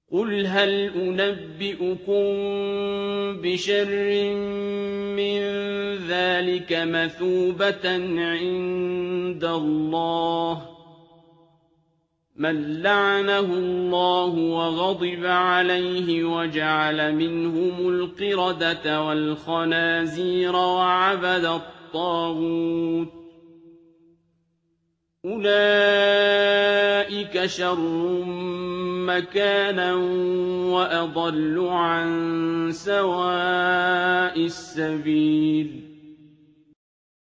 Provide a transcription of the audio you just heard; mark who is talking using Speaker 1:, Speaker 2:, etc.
Speaker 1: قُلْ هَلْ أُنَبِّئُكُم بِشَرٍّ مِّن ذَٰلِكَ مَثُوبَةً عِندَ اللَّهِ ۚ مَن لَّعَنَهُ اللَّهُ وَغَضِبَ عَلَيْهِ وَجَعَلَ مِنْهُمُ الْقِرَدَةَ وَالْخَنَازِيرَ وَعَبَدَ الطَّاغُوتَ ۚ أُولَٰئِكَ شَرٌّ مَّكَانًا وَأَضَلُّ عَن سَوَاءِ السَّبِيلِ